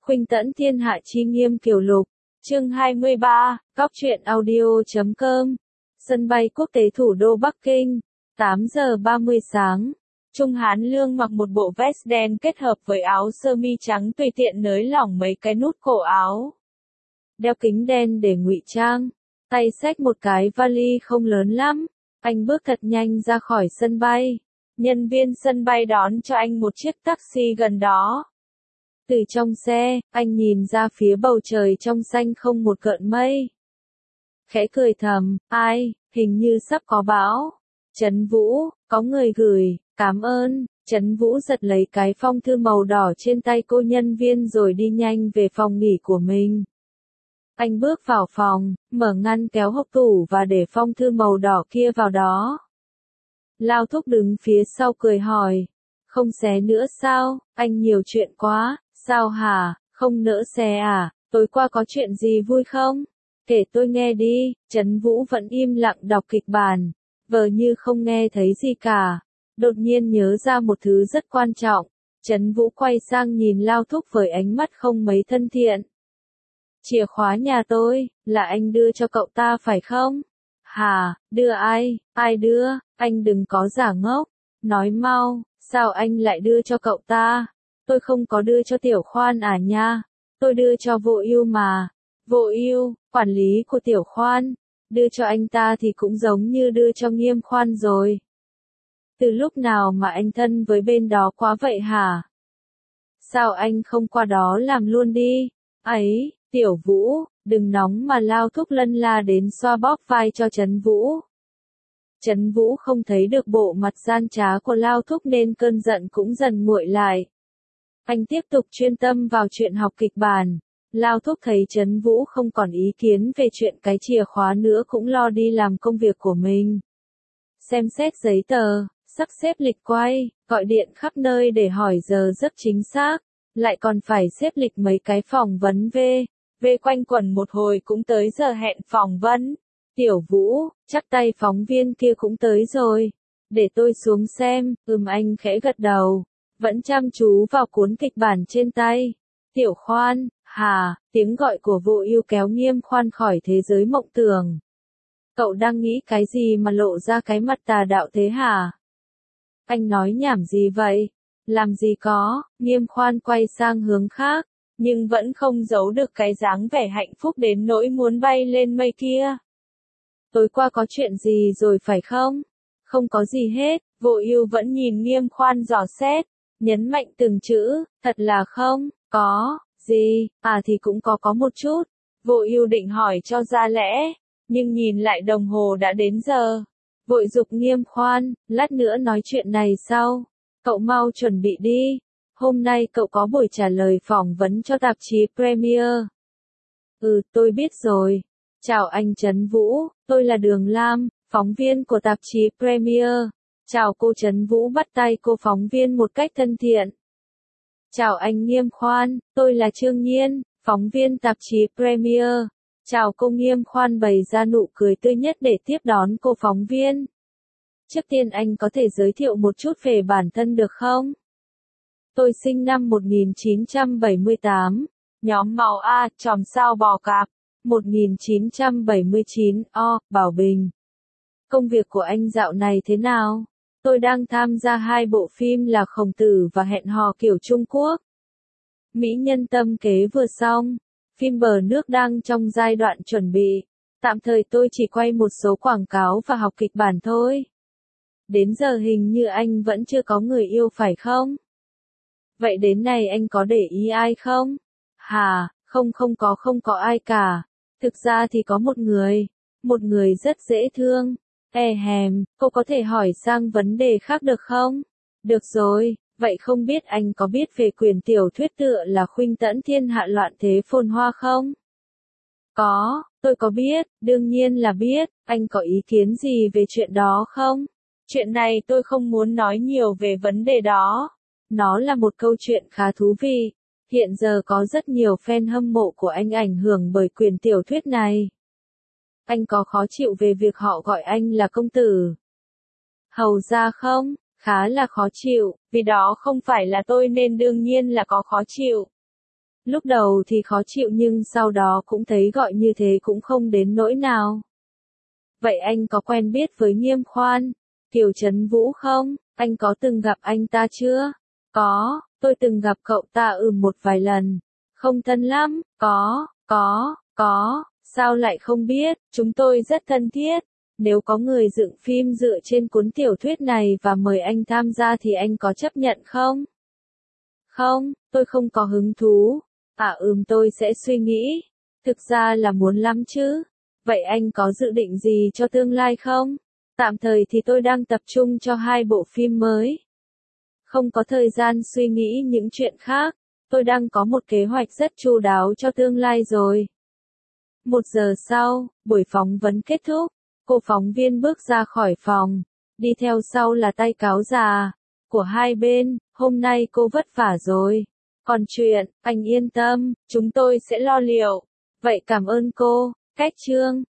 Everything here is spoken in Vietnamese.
Khuynh tẫn thiên hạ chi nghiêm kiều lục. Chương 23, Cóc truyện audio.com. Sân bay quốc tế thủ đô Bắc Kinh. 8 giờ 30 sáng. Trung Hán Lương mặc một bộ vest đen kết hợp với áo sơ mi trắng tùy tiện nới lỏng mấy cái nút cổ áo. Đeo kính đen để ngụy trang. Tay xách một cái vali không lớn lắm. Anh bước thật nhanh ra khỏi sân bay. Nhân viên sân bay đón cho anh một chiếc taxi gần đó. Từ trong xe, anh nhìn ra phía bầu trời trong xanh không một gợn mây. Khẽ cười thầm, ai, hình như sắp có bão. Trấn Vũ, có người gửi, cảm ơn. Trấn Vũ giật lấy cái phong thư màu đỏ trên tay cô nhân viên rồi đi nhanh về phòng nghỉ của mình. Anh bước vào phòng, mở ngăn kéo hộc tủ và để phong thư màu đỏ kia vào đó. Lao Thúc đứng phía sau cười hỏi, không xé nữa sao, anh nhiều chuyện quá, sao hả, không nỡ xé à, tối qua có chuyện gì vui không? Kể tôi nghe đi. Trấn Vũ vẫn im lặng đọc kịch bản, vờ như không nghe thấy gì cả. Đột nhiên nhớ ra một thứ rất quan trọng. Trấn Vũ quay sang nhìn Lao Thúc với ánh mắt không mấy thân thiện. Chìa khóa nhà tôi, là anh đưa cho cậu ta phải không? Hả, đưa ai, ai đưa, anh đừng có giả ngốc. Nói mau, sao anh lại đưa cho cậu ta? Tôi không có đưa cho Tiểu Khoan à nha, tôi đưa cho Vô Ưu mà. Vô Ưu, quản lý của Tiểu Khoan, đưa cho anh ta thì cũng giống như đưa cho Nghiêm Khoan rồi. Từ lúc nào mà anh thân với bên đó quá vậy hả? Sao anh không qua đó làm luôn đi? Ấy, Tiểu Vũ, đừng nóng mà. Lao Thúc lân la đến xoa bóp vai cho Trấn Vũ. Trấn Vũ không thấy được bộ mặt gian trá của Lao Thúc nên cơn giận cũng dần nguội lại. Anh tiếp tục chuyên tâm vào chuyện học kịch bản. Lao Thúc thấy Trấn Vũ không còn ý kiến về chuyện cái chìa khóa nữa cũng lo đi làm công việc của mình. Xem xét giấy tờ, sắp xếp lịch quay, gọi điện khắp nơi để hỏi giờ giấc chính xác, lại còn phải xếp lịch mấy cái phỏng vấn về quanh quẩn một hồi cũng tới giờ hẹn phỏng vấn. Tiểu Vũ, chắc tay phóng viên kia cũng tới rồi. Để tôi xuống xem. Anh khẽ gật đầu, vẫn chăm chú vào cuốn kịch bản trên tay. Tiểu Khoan, hả? Tiếng gọi của Vô Ưu kéo Nghiêm Khoan khỏi thế giới mộng tưởng. Cậu đang nghĩ cái gì mà lộ ra cái mặt tà đạo thế hả? Anh nói nhảm gì vậy? Làm gì có. Nghiêm Khoan quay sang hướng khác, nhưng vẫn không giấu được cái dáng vẻ hạnh phúc đến nỗi muốn bay lên mây kia. Tối qua có chuyện gì rồi phải không? Không có gì hết. Vô Ưu vẫn nhìn Nghiêm Khoan dò xét, nhấn mạnh từng chữ, thật là không có gì, à thì cũng có một chút. Vô Ưu định hỏi cho ra lẽ, nhưng nhìn lại đồng hồ đã đến giờ. Vội giục Nghiêm Khoan, lát nữa nói chuyện này sau. Cậu mau chuẩn bị đi. Hôm nay cậu có buổi trả lời phỏng vấn cho tạp chí Premier. Tôi biết rồi. Chào anh Trấn Vũ, tôi là Đường Lam, phóng viên của tạp chí Premier. Chào cô. Trấn Vũ bắt tay cô phóng viên một cách thân thiện. Chào anh Nghiêm Khoan, tôi là Trương Nhiên, phóng viên tạp chí Premier. Chào cô. Nghiêm Khoan bày ra nụ cười tươi nhất để tiếp đón cô phóng viên. Trước tiên anh có thể giới thiệu một chút về bản thân được không? Tôi sinh năm 1978, nhóm màu A, chòm sao bò cạp, 1979, Bảo Bình. Công việc của anh dạo này thế nào? Tôi đang tham gia 2 bộ phim là Khổng Tử và Hẹn hò kiểu Trung Quốc. Mỹ Nhân Tâm Kế vừa xong, phim Bờ Nước đang trong giai đoạn chuẩn bị. Tạm thời tôi chỉ quay một số quảng cáo và học kịch bản thôi. Đến giờ hình như anh vẫn chưa có người yêu phải không? Vậy đến này anh có để ý ai không? Hả, không có ai cả. Thực ra thì có một người rất dễ thương. Cô có thể hỏi sang vấn đề khác được không? Được rồi, vậy không biết anh có biết về quyển tiểu thuyết tựa là Khuynh tẫn thiên hạ loạn thế phồn hoa không? Có, tôi có biết, đương nhiên là biết. Anh có ý kiến gì về chuyện đó không? Chuyện này tôi không muốn nói nhiều về vấn đề đó. Nó là một câu chuyện khá thú vị. Hiện giờ có rất nhiều fan hâm mộ của anh ảnh hưởng bởi quyển tiểu thuyết này. Anh có khó chịu về việc họ gọi anh là công tử hầu gia không? Khá là khó chịu, vì đó không phải là tôi nên đương nhiên là có khó chịu. Lúc đầu thì khó chịu nhưng sau đó cũng thấy gọi như thế cũng không đến nỗi nào. Vậy anh có quen biết với Nghiêm Khoan, Kiều Trấn Vũ không? Anh có từng gặp anh ta chưa? Có, tôi từng gặp cậu ta một vài lần. Không thân lắm, có, sao lại không biết, chúng tôi rất thân thiết. Nếu có người dựng phim dựa trên cuốn tiểu thuyết này và mời anh tham gia thì anh có chấp nhận không? Không, tôi không có hứng thú. Tôi sẽ suy nghĩ. Thực ra là muốn lắm chứ. Vậy anh có dự định gì cho tương lai không? Tạm thời thì tôi đang tập trung cho 2 bộ phim mới. Không có thời gian suy nghĩ những chuyện khác. Tôi đang có một kế hoạch rất chu đáo cho tương lai rồi. 1 giờ sau, buổi phỏng vấn kết thúc. Cô phóng viên bước ra khỏi phòng. Đi theo sau là tay cáo già của hai bên. Hôm nay cô vất vả rồi. Còn chuyện, anh yên tâm, chúng tôi sẽ lo liệu. Vậy cảm ơn cô. Cách chương